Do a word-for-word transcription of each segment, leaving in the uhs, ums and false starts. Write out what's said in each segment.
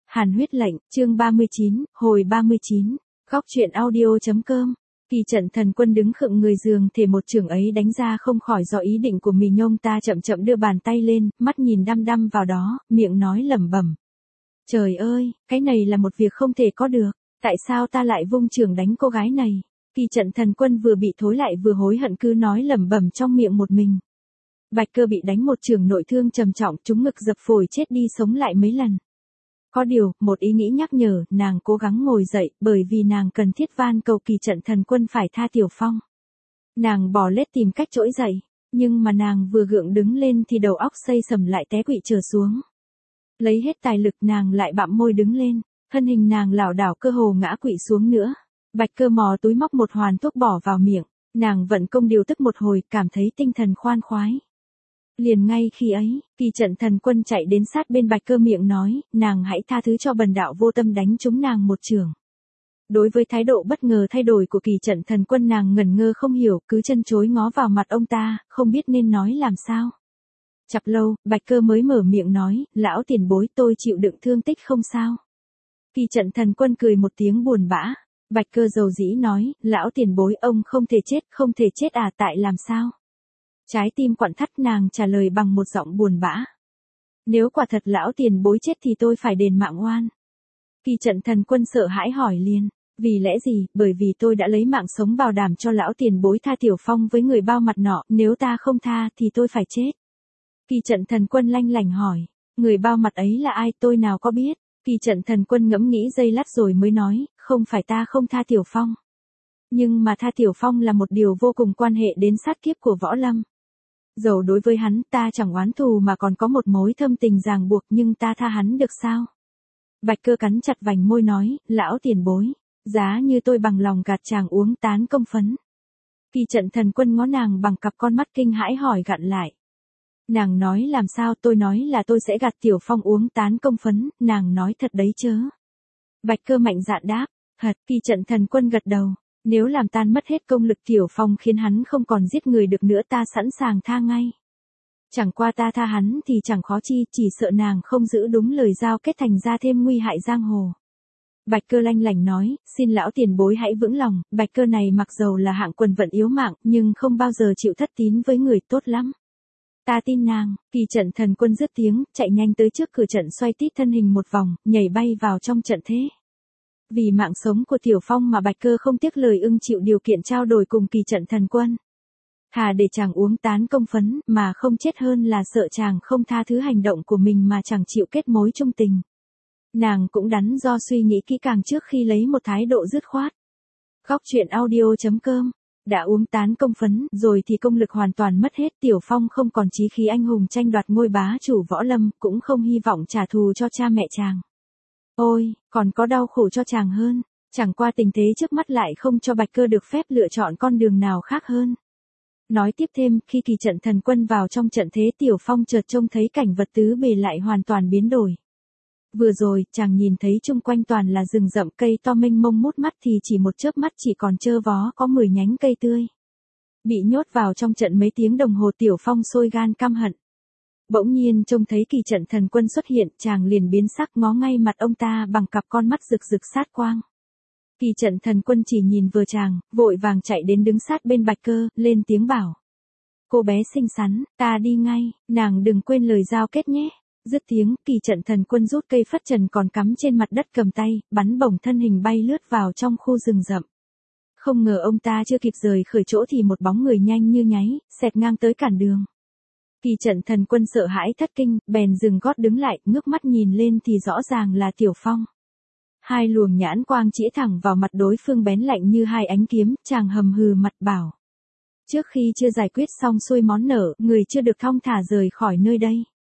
Hàn huyết lệnh, chương ba mươi chín, hồi ba mươi chín, góc truyện audio.com. Kỳ trận thần quân đứng khựng người giường thể một chưởng ấy đánh ra không khỏi do ý định của mì nhông ta chậm chậm đưa bàn tay lên, mắt nhìn đăm đăm vào đó, miệng nói lẩm bẩm. Trời ơi, cái này là một việc không thể có được, tại sao ta lại vung chưởng đánh cô gái này? Kỳ trận thần quân vừa bị thối lại vừa hối hận cứ nói lẩm bẩm trong miệng một mình. Bạch Cơ bị đánh một chưởng nội thương trầm trọng, trúng ngực dập phổi chết đi sống lại mấy lần. Có điều, một ý nghĩ nhắc nhở, nàng cố gắng ngồi dậy, bởi vì nàng cần thiết van cầu kỳ trận thần quân phải tha Tiểu Phong. Nàng bò lết tìm cách trỗi dậy, nhưng mà nàng vừa gượng đứng lên thì đầu óc xây sầm lại té quỵ trở xuống. Lấy hết tài lực nàng lại bặm môi đứng lên, thân hình nàng lảo đảo cơ hồ ngã quỵ xuống nữa. Bạch Cơ mò túi móc một hoàn thuốc bỏ vào miệng, nàng vận công điều tức một hồi, cảm thấy tinh thần khoan khoái. Liền ngay khi ấy, kỳ trận thần quân chạy đến sát bên Bạch Cơ miệng nói, nàng hãy tha thứ cho bần đạo vô tâm đánh trúng nàng một chưởng. Đối với thái độ bất ngờ thay đổi của kỳ trận thần quân nàng ngẩn ngơ không hiểu, cứ chân chối ngó vào mặt ông ta, không biết nên nói làm sao. Chập lâu, Bạch Cơ mới mở miệng nói, lão tiền bối tôi chịu đựng thương tích không sao. Kỳ trận thần quân cười một tiếng buồn bã. Bạch Cơ dầu dĩ nói, lão tiền bối ông không thể chết, không thể chết à, tại làm sao? Trái tim quặn thắt, nàng trả lời bằng một giọng buồn bã. Nếu quả thật lão tiền bối chết thì tôi phải đền mạng oan. Kỳ trận thần quân sợ hãi hỏi liền, vì lẽ gì? Bởi vì tôi đã lấy mạng sống bảo đảm cho lão tiền bối tha Tiểu Phong với người bao mặt nọ, nếu ta không tha thì tôi phải chết. Kỳ trận thần quân lanh lảnh hỏi, người bao mặt ấy là ai, tôi nào có biết? Kỳ trận thần quân ngẫm nghĩ giây lát rồi mới nói, không phải ta không tha Tiểu Phong. Nhưng mà tha Tiểu Phong là một điều vô cùng quan hệ đến sát kiếp của võ lâm. Dẫu đối với hắn ta chẳng oán thù mà còn có một mối thâm tình ràng buộc, nhưng ta tha hắn được sao? Bạch Cơ cắn chặt vành môi nói, lão tiền bối, giá như tôi bằng lòng gạt chàng uống tán công phấn. Kỳ trận thần quân ngó nàng bằng cặp con mắt kinh hãi hỏi gặn lại. Nàng nói làm sao? Tôi nói là tôi sẽ gạt Tiểu Phong uống tán công phấn, nàng nói thật đấy chớ. Bạch Cơ mạnh dạn đáp, thật. Kỳ trận thần quân gật đầu, nếu làm tan mất hết công lực Tiểu Phong khiến hắn không còn giết người được nữa ta sẵn sàng tha ngay. Chẳng qua ta tha hắn thì chẳng khó chi, chỉ sợ nàng không giữ đúng lời giao kết thành ra thêm nguy hại giang hồ. Bạch Cơ lanh lảnh nói, xin lão tiền bối hãy vững lòng, Bạch Cơ này mặc dầu là hạng quần vận yếu mạng, nhưng không bao giờ chịu thất tín với người, tốt lắm. Ta tin nàng. Kỳ trận thần quân dứt tiếng, chạy nhanh tới trước cửa trận xoay tít thân hình một vòng, nhảy bay vào trong trận thế. Vì mạng sống của Tiểu Phong mà Bạch Cơ không tiếc lời ưng chịu điều kiện trao đổi cùng kỳ trận thần quân. Thà để chàng uống tán công phấn, mà không chết hơn là sợ chàng không tha thứ hành động của mình mà chẳng chịu kết mối chung tình. Nàng cũng đắn do suy nghĩ kỹ càng trước khi lấy một thái độ dứt khoát. Góc truyện audio.com. Đã uống tán công phấn rồi thì công lực hoàn toàn mất hết, Tiểu Phong không còn chí khí anh hùng tranh đoạt ngôi bá chủ võ lâm, cũng không hy vọng trả thù cho cha mẹ chàng. Ôi, còn có đau khổ cho chàng hơn, chẳng qua tình thế trước mắt lại không cho Bạch Cơ được phép lựa chọn con đường nào khác hơn. Nói tiếp thêm, khi kỳ trận thần quân vào trong trận thế Tiểu Phong chợt trông thấy cảnh vật tứ bề lại hoàn toàn biến đổi. Vừa rồi, chàng nhìn thấy chung quanh toàn là rừng rậm cây to mênh mông mút mắt thì chỉ một chớp mắt chỉ còn trơ vó có mười nhánh cây tươi. Bị nhốt vào trong trận mấy tiếng đồng hồ Tiểu Phong sôi gan căm hận. Bỗng nhiên trông thấy kỳ trận thần quân xuất hiện, chàng liền biến sắc ngó ngay mặt ông ta bằng cặp con mắt rực rực sát quang. Kỳ trận thần quân chỉ nhìn vừa chàng, vội vàng chạy đến đứng sát bên Bạch Cơ, lên tiếng bảo. Cô bé xinh xắn, ta đi ngay, nàng đừng quên lời giao kết nhé. Dứt tiếng, kỳ trận thần quân rút cây phất trần còn cắm trên mặt đất cầm tay, bắn bổng thân hình bay lướt vào trong khu rừng rậm. Không ngờ ông ta chưa kịp rời khỏi chỗ thì một bóng người nhanh như nháy, xẹt ngang tới cản đường. Kỳ trận thần quân sợ hãi thất kinh, bèn dừng gót đứng lại, ngước mắt nhìn lên thì rõ ràng là Tiểu Phong. Hai luồng nhãn quang chĩa thẳng vào mặt đối phương bén lạnh như hai ánh kiếm, chàng hầm hừ mặt bảo. Trước khi chưa giải quyết xong xuôi món nợ, người chưa được thong thả rời khỏi nơi đây.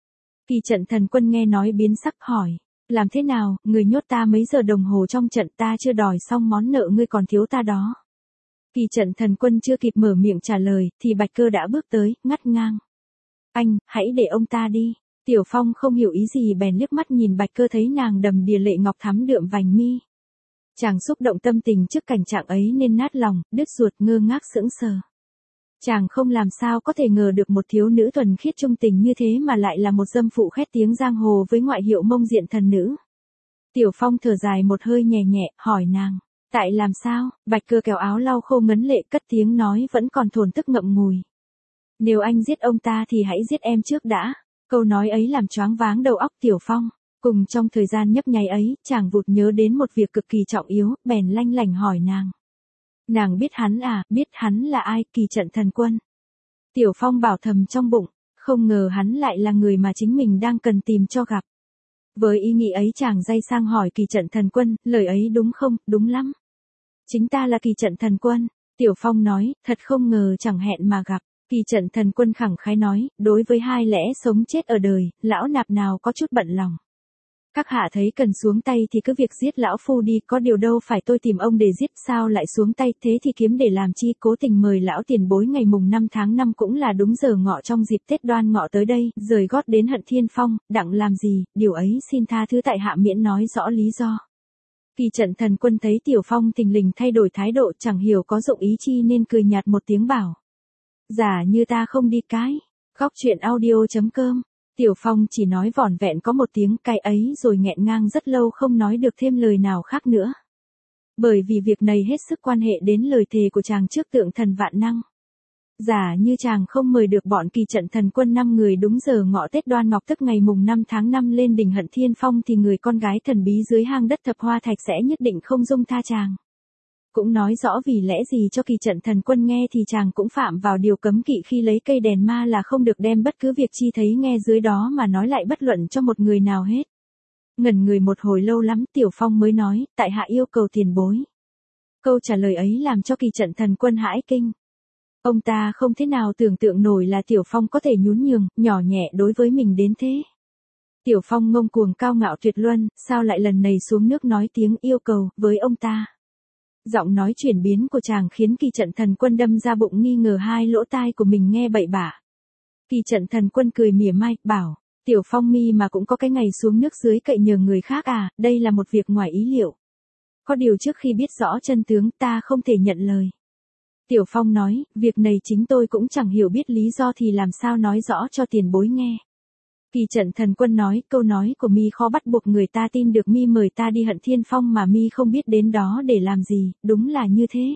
Kỳ trận thần quân nghe nói biến sắc hỏi, làm thế nào, người nhốt ta mấy giờ đồng hồ trong trận, ta chưa đòi xong món nợ ngươi còn thiếu ta đó. Kỳ trận thần quân chưa kịp mở miệng trả lời, thì Bạch Cơ đã bước tới, ngắt ngang. Anh, hãy để ông ta đi. Tiểu Phong không hiểu ý gì bèn liếc mắt nhìn Bạch Cơ thấy nàng đầm đìa lệ ngọc thắm đượm vành mi. Chàng xúc động tâm tình trước cảnh trạng ấy nên nát lòng, đứt ruột ngơ ngác sững sờ. Chàng không làm sao có thể ngờ được một thiếu nữ thuần khiết trung tình như thế mà lại là một dâm phụ khét tiếng giang hồ với ngoại hiệu mông diện thần nữ. Tiểu Phong thở dài một hơi nhẹ nhẹ, hỏi nàng. Tại làm sao? Bạch Cơ kéo áo lau khô ngấn lệ cất tiếng nói vẫn còn thổn thức ngậm ngùi. Nếu anh giết ông ta thì hãy giết em trước đã. Câu nói ấy làm choáng váng đầu óc Tiểu Phong. Cùng trong thời gian nhấp nháy ấy, chàng vụt nhớ đến một việc cực kỳ trọng yếu, bèn lanh lảnh hỏi nàng. Nàng biết hắn à, biết hắn là ai, Kỳ Trận Thần Quân. Tiểu Phong bảo thầm trong bụng, không ngờ hắn lại là người mà chính mình đang cần tìm cho gặp. Với ý nghĩ ấy chàng day sang hỏi Kỳ Trận Thần Quân, lời ấy đúng không, đúng lắm. Chính ta là Kỳ Trận Thần Quân. Tiểu Phong nói, thật không ngờ chẳng hẹn mà gặp. Kỳ Trận Thần Quân khẳng khái nói, đối với hai lẽ sống chết ở đời, lão nạp nào có chút bận lòng. Các hạ thấy cần xuống tay thì cứ việc giết lão phu đi, có điều đâu phải tôi tìm ông để giết, sao lại xuống tay, thế thì kiếm để làm chi, cố tình mời lão tiền bối ngày mùng năm tháng năm cũng là đúng giờ ngọ trong dịp Tết Đoan Ngọ tới đây, rời gót đến Hận Thiên Phong, đặng làm gì, điều ấy xin tha thứ tại hạ miễn nói rõ lý do. Kỳ Trận Thần Quân thấy Tiểu Phong thình lình thay đổi thái độ, chẳng hiểu có dụng ý chi nên cười nhạt một tiếng bảo. Giả như ta không đi cái. Góc truyện audio chấm com. Tiểu Phong chỉ nói vỏn vẹn có một tiếng cái ấy rồi nghẹn ngang rất lâu không nói được thêm lời nào khác nữa. Bởi vì việc này hết sức quan hệ đến lời thề của chàng trước tượng thần vạn năng. Giả như chàng không mời được bọn Kỳ Trận Thần Quân năm người đúng giờ ngọ Tết Đoan Ngọ tức ngày mùng năm tháng năm lên đỉnh Hận Thiên Phong thì người con gái thần bí dưới hang đất Thập Hoa Thạch sẽ nhất định không dung tha chàng. Cũng nói rõ vì lẽ gì cho Kỳ Trận Thần Quân nghe thì chàng cũng phạm vào điều cấm kỵ khi lấy cây đèn ma là không được đem bất cứ việc chi thấy nghe dưới đó mà nói lại bất luận cho một người nào hết. Ngẩn người một hồi lâu lắm Tiểu Phong mới nói, tại hạ yêu cầu tiền bối. Câu trả lời ấy làm cho Kỳ Trận Thần Quân hãi kinh. Ông ta không thế nào tưởng tượng nổi là Tiểu Phong có thể nhún nhường, nhỏ nhẹ đối với mình đến thế. Tiểu Phong ngông cuồng cao ngạo tuyệt luân, sao lại lần này xuống nước nói tiếng yêu cầu với ông ta. Giọng nói chuyển biến của chàng khiến Kỳ Trận Thần Quân đâm ra bụng nghi ngờ hai lỗ tai của mình nghe bậy bạ. Kỳ Trận Thần Quân cười mỉa mai, bảo, Tiểu Phong mi mà cũng có cái ngày xuống nước dưới cậy nhờ người khác à, đây là một việc ngoài ý liệu. Có điều trước khi biết rõ chân tướng ta không thể nhận lời. Tiểu Phong nói, việc này chính tôi cũng chẳng hiểu biết lý do thì làm sao nói rõ cho tiền bối nghe. Kỳ Trận Thần Quân nói, câu nói của mi khó bắt buộc người ta tin được, mi mời ta đi Hận Thiên Phong mà mi không biết đến đó để làm gì, đúng là như thế.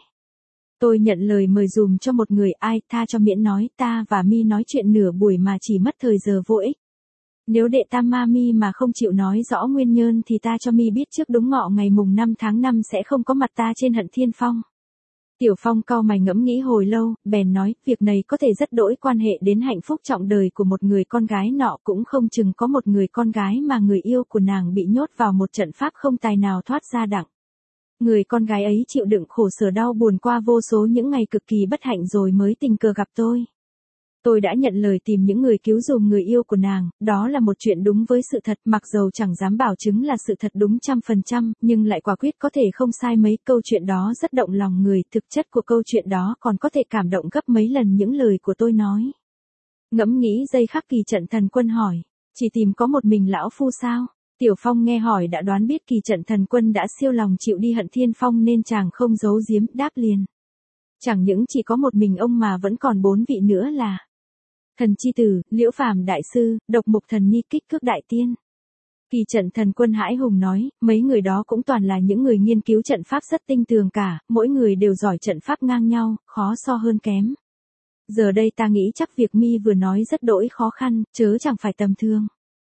Tôi nhận lời mời dùm cho một người, ai, tha cho miễn nói, ta và mi nói chuyện nửa buổi mà chỉ mất thời giờ vô ích. Nếu đệ tam ma mi mà không chịu nói rõ nguyên nhân thì ta cho mi biết trước đúng ngọ ngày mùng năm tháng năm sẽ không có mặt ta trên Hận Thiên Phong. Tiểu Phong cau mày ngẫm nghĩ hồi lâu, bèn nói, việc này có thể rất đỗi quan hệ đến hạnh phúc trọng đời của một người con gái nọ, cũng không chừng có một người con gái mà người yêu của nàng bị nhốt vào một trận pháp không tài nào thoát ra đặng. Người con gái ấy chịu đựng khổ sở đau buồn qua vô số những ngày cực kỳ bất hạnh rồi mới tình cờ gặp tôi. Tôi đã nhận lời tìm những người cứu dùm người yêu của nàng, đó là một chuyện đúng với sự thật, mặc dầu chẳng dám bảo chứng là sự thật đúng trăm phần trăm, nhưng lại quả quyết có thể không sai mấy. Câu chuyện đó rất động lòng người, thực chất của câu chuyện đó còn có thể cảm động gấp mấy lần những lời của tôi nói. Ngẫm nghĩ giây khắc, Kỳ Trận Thần Quân hỏi, chỉ tìm có một mình lão phu sao? Tiểu Phong nghe hỏi đã đoán biết Kỳ Trận Thần Quân đã siêu lòng chịu đi Hận Thiên Phong nên chàng không giấu giếm, đáp liền. Chẳng những chỉ có một mình ông mà vẫn còn bốn vị nữa là Thần Chi Tử, Liễu Phàm Đại Sư, Độc Mục Thần Ni, Kích Cước Đại Tiên. Kỳ Trận Thần Quân hãi hùng nói, mấy người đó cũng toàn là những người nghiên cứu trận pháp rất tinh tường cả, mỗi người đều giỏi trận pháp ngang nhau, khó so hơn kém. Giờ đây ta nghĩ chắc việc mi vừa nói rất đỗi khó khăn, chớ chẳng phải tầm thường.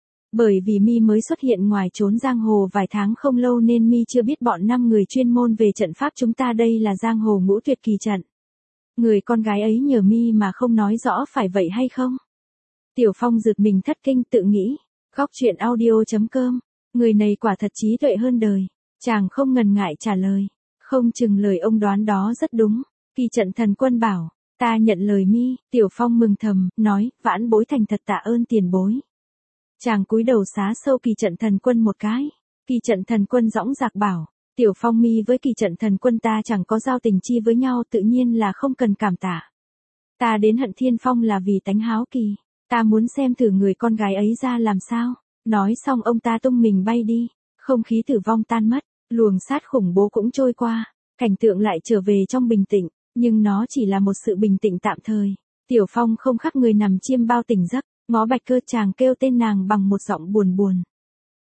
Bởi vì mi mới xuất hiện ngoài trốn giang hồ vài tháng không lâu nên mi chưa biết bọn năm người chuyên môn về trận pháp chúng ta đây là giang hồ ngũ tuyệt kỳ trận. Người con gái ấy nhờ mi mà không nói rõ phải vậy hay không? Tiểu Phong giật mình thất kinh tự nghĩ. Góc truyện audio chấm com. Người này quả thật trí tuệ hơn đời. Chàng không ngần ngại trả lời. Không chừng lời ông đoán đó rất đúng. Kỳ Trận Thần Quân bảo, ta nhận lời mi. Tiểu Phong mừng thầm, nói, vãn bối thành thật tạ ơn tiền bối. Chàng cúi đầu xá sâu Kỳ Trận Thần Quân một cái. Kỳ Trận Thần Quân dõng dạc bảo, Tiểu Phong mi với Kỳ Trận Thần Quân ta chẳng có giao tình chi với nhau, tự nhiên là không cần cảm tạ. Ta đến Hận Thiên Phong là vì tánh háo kỳ, ta muốn xem thử người con gái ấy ra làm sao. Nói xong ông ta tung mình bay đi, không khí tử vong tan mất, luồng sát khủng bố cũng trôi qua, cảnh tượng lại trở về trong bình tĩnh, nhưng nó chỉ là một sự bình tĩnh tạm thời. Tiểu Phong không khác người nằm chiêm bao tỉnh giấc, ngó Bạch Cơ, chàng kêu tên nàng bằng một giọng buồn buồn.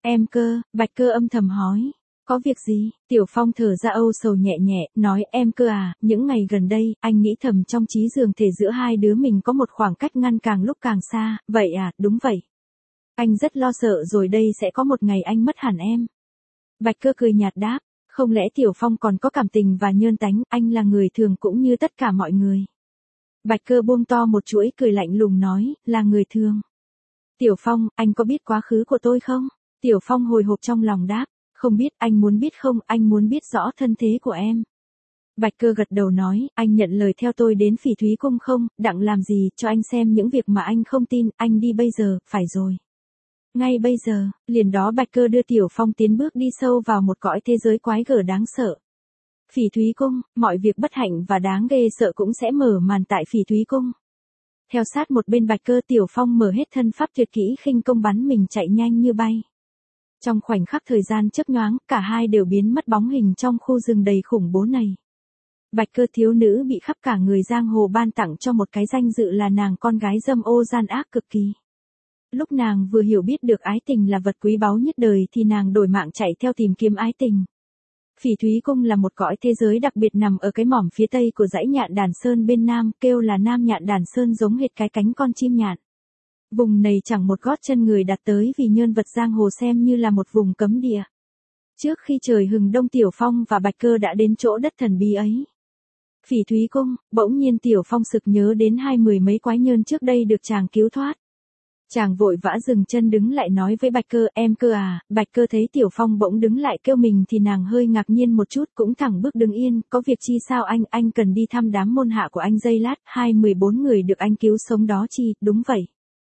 Em cơ, Bạch Cơ âm thầm hỏi. Có việc gì? Tiểu Phong thở ra âu sầu nhẹ nhẹ, nói em cơ à, những ngày gần đây, anh nghĩ thầm trong trí giường thể giữa hai đứa mình có một khoảng cách ngăn càng lúc càng xa, vậy à, đúng vậy. Anh rất lo sợ rồi đây sẽ có một ngày anh mất hẳn em. Bạch Cơ cười nhạt đáp, không lẽ Tiểu Phong còn có cảm tình và nhơn tánh, anh là người thường cũng như tất cả mọi người. Bạch Cơ buông to một chuỗi cười lạnh lùng nói, là người thường. Tiểu Phong, anh có biết quá khứ của tôi không? Tiểu Phong hồi hộp trong lòng đáp, không biết, anh muốn biết không, anh muốn biết rõ thân thế của em. Bạch Cơ gật đầu nói, anh nhận lời theo tôi đến Phỉ Thúy Cung không, đặng làm gì, cho anh xem những việc mà anh không tin, anh đi bây giờ, phải rồi. Ngay bây giờ, liền đó Bạch Cơ đưa Tiểu Phong tiến bước đi sâu vào một cõi thế giới quái gở đáng sợ. Phỉ Thúy Cung, mọi việc bất hạnh và đáng ghê sợ cũng sẽ mở màn tại Phỉ Thúy Cung. Theo sát một bên Bạch Cơ, Tiểu Phong mở hết thân pháp tuyệt kỹ khinh công bắn mình chạy nhanh như bay. Trong khoảnh khắc thời gian chớp nhoáng, cả hai đều biến mất bóng hình trong khu rừng đầy khủng bố này. Bạch Cơ thiếu nữ bị khắp cả người giang hồ ban tặng cho một cái danh dự là nàng con gái dâm ô gian ác cực kỳ. Lúc nàng vừa hiểu biết được ái tình là vật quý báu nhất đời thì nàng đổi mạng chạy theo tìm kiếm ái tình. Phỉ Thúy Cung là một cõi thế giới đặc biệt nằm ở cái mỏm phía tây của dãy Nhạn Đàn Sơn bên nam, kêu là Nam Nhạn Đàn Sơn giống hệt cái cánh con chim nhạn. Vùng này chẳng một gót chân người đặt tới vì nhân vật giang hồ xem như là một vùng cấm địa. Trước khi trời hừng đông Tiểu Phong và Bạch Cơ đã đến chỗ đất thần bí ấy. Phỉ Thúy Cung, bỗng nhiên Tiểu Phong sực nhớ đến hai mười mấy quái nhân trước đây được chàng cứu thoát. Chàng vội vã dừng chân đứng lại nói với Bạch Cơ, em Cơ à, Bạch Cơ thấy Tiểu Phong bỗng đứng lại kêu mình thì nàng hơi ngạc nhiên một chút cũng thẳng bước đứng yên, có việc chi sao anh, anh cần đi thăm đám môn hạ của anh giây lát, hai mười bốn người được anh cứu sống đó chi, đúng vậy.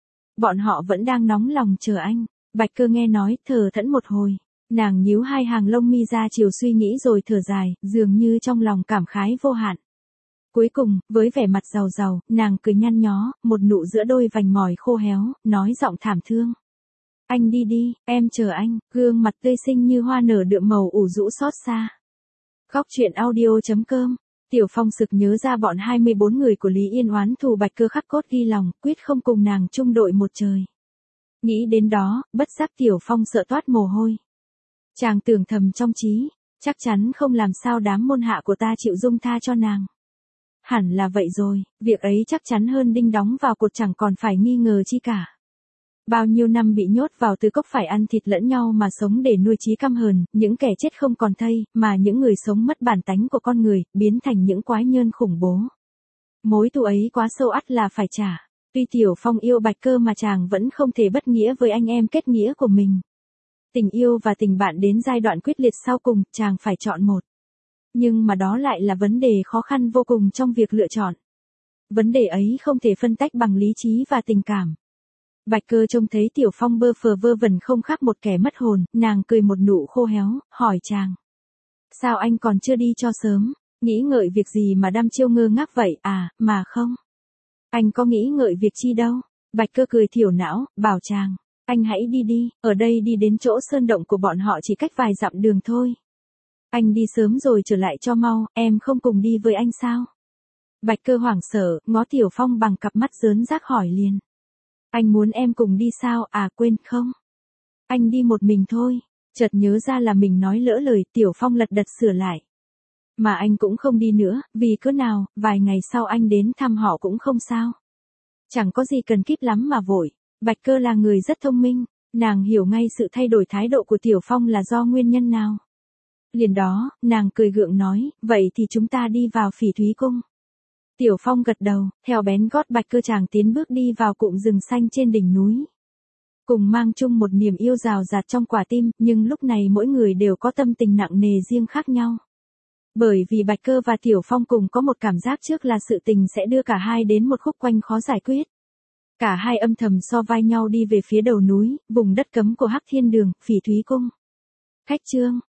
Bọn họ vẫn đang nóng lòng chờ anh. Bạch Cơ nghe nói, thở thẫn một hồi. Nàng nhíu hai hàng lông mi ra chiều suy nghĩ rồi thở dài, dường như trong lòng cảm khái vô hạn. Cuối cùng, với vẻ mặt giàu giàu, nàng cười nhăn nhó, một nụ giữa đôi vành mỏi khô héo, nói giọng thảm thương. Anh đi đi, em chờ anh, gương mặt tươi xinh như hoa nở đượm màu ủ rũ xót xa. Góc truyện audio chấm com. Tiểu Phong sực nhớ ra bọn hai mươi bốn người của Lý Yên oán thù Bạch Cơ khắc cốt ghi lòng, quyết không cùng nàng chung đội một trời. Nghĩ đến đó, bất giác Tiểu Phong sợ toát mồ hôi. Chàng tưởng thầm trong trí, chắc chắn không làm sao đám môn hạ của ta chịu dung tha cho nàng. Hẳn là vậy rồi, việc ấy chắc chắn hơn đinh đóng vào cột chẳng còn phải nghi ngờ chi cả. Bao nhiêu năm bị nhốt vào từ cốc phải ăn thịt lẫn nhau mà sống để nuôi trí căm hờn, những kẻ chết không còn thây, mà những người sống mất bản tánh của con người, biến thành những quái nhân khủng bố. Mối thù ấy quá sâu ắt là phải trả. Tuy Tiểu Phong yêu Bạch Cơ mà chàng vẫn không thể bất nghĩa với anh em kết nghĩa của mình. Tình yêu và tình bạn đến giai đoạn quyết liệt sau cùng, chàng phải chọn một. Nhưng mà đó lại là vấn đề khó khăn vô cùng trong việc lựa chọn. Vấn đề ấy không thể phân tách bằng lý trí và tình cảm. Bạch Cơ trông thấy Tiểu Phong bơ phờ vơ vẩn không khác một kẻ mất hồn, nàng cười một nụ khô héo, hỏi chàng. Sao anh còn chưa đi cho sớm, nghĩ ngợi việc gì mà đăm chiêu ngơ ngác vậy, à, mà không. Anh có nghĩ ngợi việc chi đâu. Bạch Cơ cười thiểu não, bảo chàng, anh hãy đi đi, ở đây đi đến chỗ sơn động của bọn họ chỉ cách vài dặm đường thôi. Anh đi sớm rồi trở lại cho mau, em không cùng đi với anh sao? Bạch Cơ hoảng sợ, ngó Tiểu Phong bằng cặp mắt rớn rác hỏi liền. Anh muốn em cùng đi sao, à quên không? Anh đi một mình thôi. Chợt nhớ ra là mình nói lỡ lời, Tiểu Phong lật đật sửa lại. Mà anh cũng không đi nữa, vì cớ nào, vài ngày sau anh đến thăm họ cũng không sao. Chẳng có gì cần kíp lắm mà vội. Bạch Cơ là người rất thông minh, nàng hiểu ngay sự thay đổi thái độ của Tiểu Phong là do nguyên nhân nào. Liền đó, nàng cười gượng nói, vậy thì chúng ta đi vào Phỉ Thúy Cung. Tiểu Phong gật đầu, theo bén gót Bạch Cơ chàng tiến bước đi vào cụm rừng xanh trên đỉnh núi. Cùng mang chung một niềm yêu rào rạt trong quả tim, nhưng lúc này mỗi người đều có tâm tình nặng nề riêng khác nhau. Bởi vì Bạch Cơ và Tiểu Phong cùng có một cảm giác trước là sự tình sẽ đưa cả hai đến một khúc quanh khó giải quyết. Cả hai âm thầm so vai nhau đi về phía đầu núi, vùng đất cấm của Hắc Thiên Đường, Phỉ Thúy Cung. Khách trương,